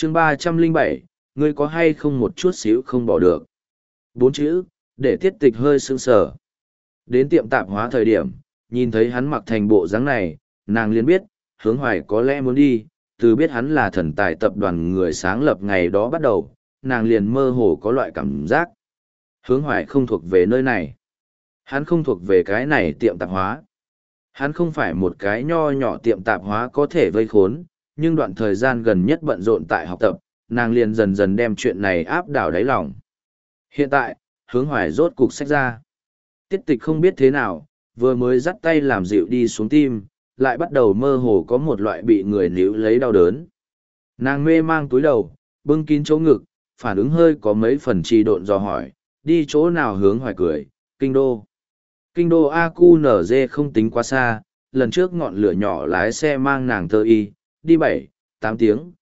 chương 307, ngươi có hay không một chút xíu không bỏ được. 4 chữ, để Tiết Tịch hơi sững sờ. Đến tiệm tạp hóa thời điểm, nhìn thấy hắn mặc thành bộ dáng này, nàng liền biết, Hướng Hoài có lẽ muốn đi, từ biết hắn là thần tài tập đoàn người sáng lập ngày đó bắt đầu, nàng liền mơ hồ có loại cảm giác. Hướng Hoài không thuộc về nơi này. Hắn không thuộc về cái này tiệm tạp hóa. Hắn không phải một cái nho nhỏ tiệm tạp hóa có thể vây khốn, nhưng đoạn thời gian gần nhất bận rộn tại học tập, nàng liền dần dần đem chuyện này áp đảo đáy lòng. Hiện tại, Hướng Hoài rốt cục xách ra. Tiết Tịch không biết thế nào, vừa mới dắt tay làm dịu đi xuống tim, lại bắt đầu mơ hồ có một loại bị người níu lấy đau đớn. Nàng mê mang túi đầu, bưng kín chỗ ngực, phản ứng hơi có mấy phần trì độn dò hỏi, đi chỗ nào? Hướng Hoài cười, kinh đô. Kinh đô AQNZ không tính quá xa, lần trước ngọn lửa nhỏ lái xe mang nàng thơ y, đi 7-8 tiếng,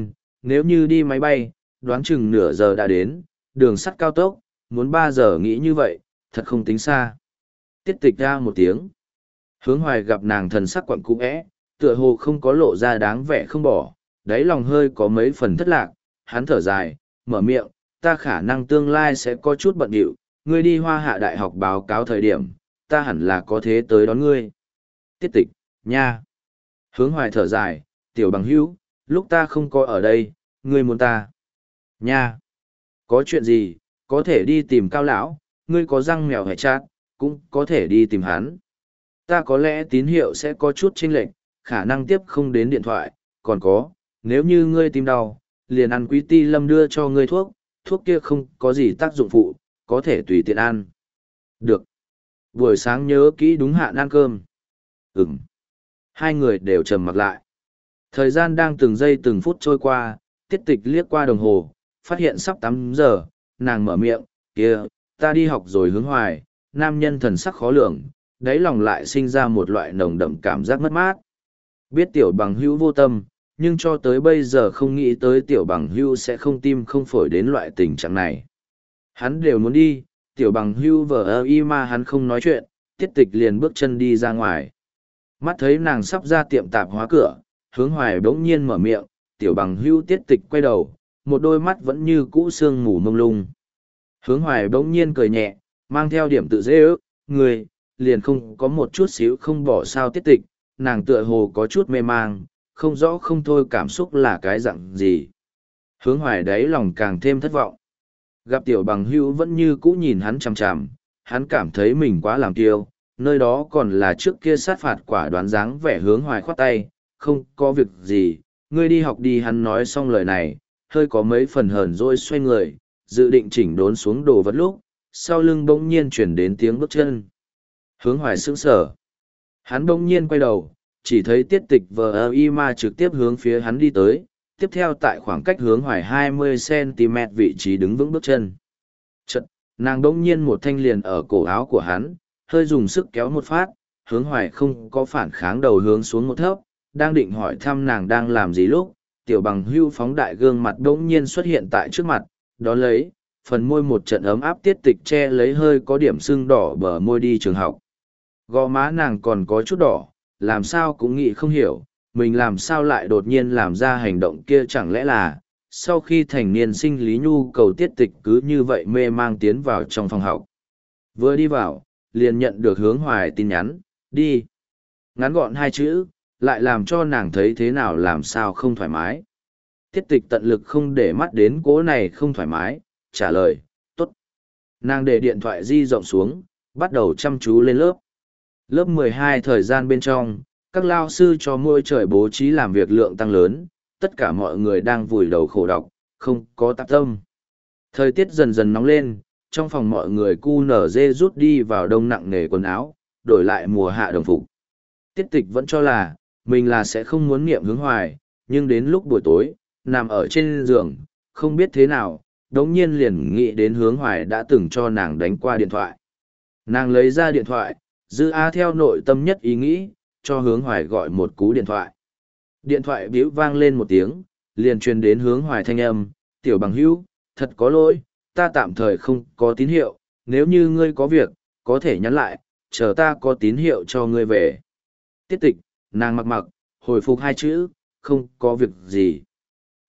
nếu như đi máy bay, đoán chừng nửa giờ đã đến, đường sắt cao tốc, muốn 3 giờ nghĩ như vậy, thật không tính xa. Tiết Tịch ra một tiếng. Hướng Hoài gặp nàng thần sắc quặn cũ é, tựa hồ không có lộ ra đáng vẻ không bỏ, đáy lòng hơi có mấy phần thất lạc, hắn thở dài, mở miệng, ta khả năng tương lai sẽ có chút bận điệu, ngươi đi Hoa Hạ Đại học báo cáo thời điểm, ta hẳn là có thế tới đón ngươi. Tiết Tịch, nha. Hướng Hoài thở dài, tiểu bằng hữu, lúc ta không có ở đây, ngươi muốn ta. Nha. Có chuyện gì, có thể đi tìm Cao lão, ngươi có răng mèo hay chát, cũng có thể đi tìm hắn. Ta có lẽ tín hiệu sẽ có chút chênh lệch, khả năng tiếp không đến điện thoại, còn có, nếu như ngươi tim đau, liền ăn Quý Ti Lâm đưa cho ngươi thuốc, thuốc kia không có gì tác dụng phụ, có thể tùy tiện ăn. Được. Buổi sáng nhớ kỹ đúng hạn ăn cơm. Ừm. Hai người đều trầm mặc lại. Thời gian đang từng giây từng phút trôi qua, Tiết Tịch liếc qua đồng hồ, phát hiện sắp 8 giờ, nàng mở miệng, kia, ta đi học rồi. Hướng Hoài, nam nhân thần sắc khó lường, đáy lòng lại sinh ra một loại nồng đậm cảm giác mất mát. Biết tiểu bằng hữu vô tâm, nhưng cho tới bây giờ không nghĩ tới tiểu bằng hữu sẽ không tim không phổi đến loại tình trạng này. Hắn đều muốn đi, tiểu bằng hữu vờ y mà hắn không nói chuyện, Tiết Tịch liền bước chân đi ra ngoài. Mắt thấy nàng sắp ra tiệm tạp hóa cửa, Hướng Hoài bỗng nhiên mở miệng, tiểu bằng hữu. Tiết Tịch quay đầu, một đôi mắt vẫn như cũ sương mù mông lung. Hướng Hoài bỗng nhiên cười nhẹ, mang theo điểm tự dễ ước, người, liền không có một chút xíu không bỏ. Sao? Tiết Tịch, nàng tựa hồ có chút mê mang, không rõ không thôi cảm xúc là cái dạng gì. Hướng Hoài đáy lòng càng thêm thất vọng. Gặp tiểu bằng hữu vẫn như cũ nhìn hắn chằm chằm, hắn cảm thấy mình quá làm kiêu, nơi đó còn là trước kia sát phạt quả đoán dáng vẻ. Hướng Hoài khoát tay, không có việc gì, ngươi đi học đi. Hắn nói xong lời này, hơi có mấy phần hờn dỗi xoay người, dự định chỉnh đốn xuống đồ vật lúc, sau lưng bỗng nhiên chuyển đến tiếng bước chân. Hướng Hoài sững sờ. Hắn bỗng nhiên quay đầu, chỉ thấy Tiết Tịch vờ y ma trực tiếp hướng phía hắn đi tới, tiếp theo tại khoảng cách Hướng Hoài 20 cm vị trí đứng vững bước chân. Chật, nàng bỗng nhiên một thanh liền ở cổ áo của hắn, hơi dùng sức kéo một phát, Hướng Hoài không có phản kháng, đầu hướng xuống một thấp, đang định hỏi thăm nàng đang làm gì lúc, tiểu bằng hưu phóng đại gương mặt bỗng nhiên xuất hiện tại trước mặt, đó lấy, phần môi một trận ấm áp. Tiết Tịch che lấy hơi có điểm sưng đỏ bờ môi đi trường học. Gò má nàng còn có chút đỏ, làm sao cũng nghĩ không hiểu, mình làm sao lại đột nhiên làm ra hành động kia. Chẳng lẽ là, sau khi thành niên sinh lý nhu cầu. Tiết Tịch cứ như vậy mê mang tiến vào trong phòng học. Vừa đi vào, liền nhận được Hướng Hoài tin nhắn, đi. Ngắn gọn 2 chữ, lại làm cho nàng thấy thế nào làm sao không thoải mái. Tiết Tịch tận lực không để mắt đến cố này không thoải mái, trả lời, tốt. Nàng để điện thoại di rộng xuống, bắt đầu chăm chú lên lớp. Lớp 12 thời gian bên trong, các lao sư cho mỗi trời bố trí làm việc lượng tăng lớn, tất cả mọi người đang vùi đầu khổ đọc, không có tạp tâm. Thời tiết dần dần nóng lên, trong phòng mọi người QNZ rút đi vào đông nặng nề quần áo, đổi lại mùa hạ đồng phục. Tiết Tịch vẫn cho là, mình là sẽ không muốn niệm Hướng Hoài, nhưng đến lúc buổi tối, nằm ở trên giường, không biết thế nào, đống nhiên liền nghĩ đến Hướng Hoài đã từng cho nàng đánh qua điện thoại. Nàng lấy ra điện thoại, dư á theo nội tâm nhất ý nghĩ, cho Hướng Hoài gọi một cú điện thoại. Điện thoại bĩu vang lên một tiếng, liền truyền đến Hướng Hoài thanh âm, tiểu bằng hữu, thật có lỗi, ta tạm thời không có tín hiệu, nếu như ngươi có việc, có thể nhắn lại, chờ ta có tín hiệu cho ngươi về. Tiết Tịch, nàng mặc mặc, hồi phục 2 chữ, không có việc gì.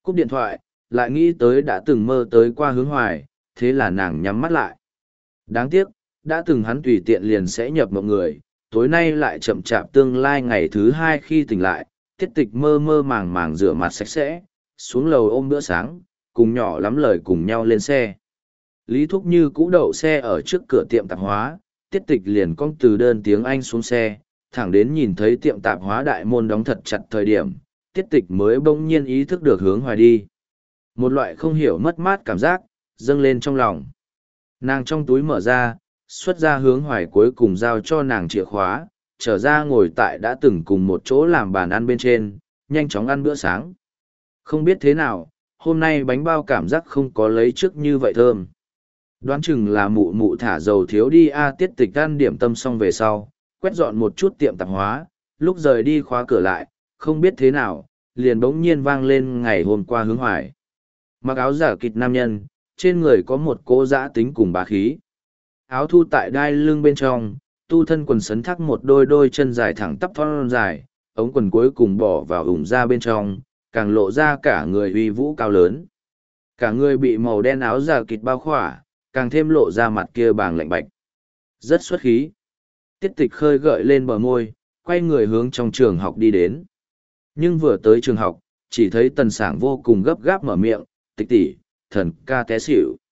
Cúp điện thoại, lại nghĩ tới đã từng mơ tới qua Hướng Hoài, thế là nàng nhắm mắt lại. Đáng tiếc, đã từng hắn tùy tiện liền sẽ nhập mộng người, tối nay lại chậm chạp tương lai ngày thứ hai khi tỉnh lại, Tiết Tịch mơ mơ màng màng rửa mặt sạch sẽ, xuống lầu ôm bữa sáng, cùng nhỏ lắm lời cùng nhau lên xe. Lý Thúc Như cũ đậu xe ở trước cửa tiệm tạp hóa, Tiết Tịch liền cong từ đơn tiếng Anh xuống xe, thẳng đến nhìn thấy tiệm tạp hóa đại môn đóng thật chặt thời điểm, Tiết Tịch mới bỗng nhiên ý thức được Hướng Hoài đi. Một loại không hiểu mất mát cảm giác, dâng lên trong lòng. Nàng trong túi mở ra, xuất ra Hướng Hoài cuối cùng giao cho nàng chìa khóa, trở ra ngồi tại đã từng cùng một chỗ làm bàn ăn bên trên, nhanh chóng ăn bữa sáng. Không biết thế nào, hôm nay bánh bao cảm giác không có lấy trước như vậy thơm. Đoán chừng là mụ mụ thả dầu thiếu đi Tiết Tịch ăn điểm tâm xong về sau, quét dọn một chút tiệm tạp hóa, lúc rời đi khóa cửa lại, không biết thế nào, liền bỗng nhiên vang lên ngày hôm qua Hướng Hoài. Mặc áo giả kịch nam nhân, trên người có một cỗ dã tính cùng bá khí. Áo thu tại đai lưng bên trong, tu thân quần sấn thắc một đôi đôi chân dài thẳng tắp thon dài, ống quần cuối cùng bỏ vào ủng ra bên trong, càng lộ ra cả người uy vũ cao lớn. Cả người bị màu đen áo giả kịch bao khỏa, càng thêm lộ ra mặt kia bàng lạnh bạch. Rất xuất khí. Tiết Tịch khơi gợi lên bờ môi, quay người hướng trong trường học đi đến. Nhưng vừa tới trường học, chỉ thấy Tần Sảng vô cùng gấp gáp mở miệng, Tịch tỷ, thần ca té xỉu.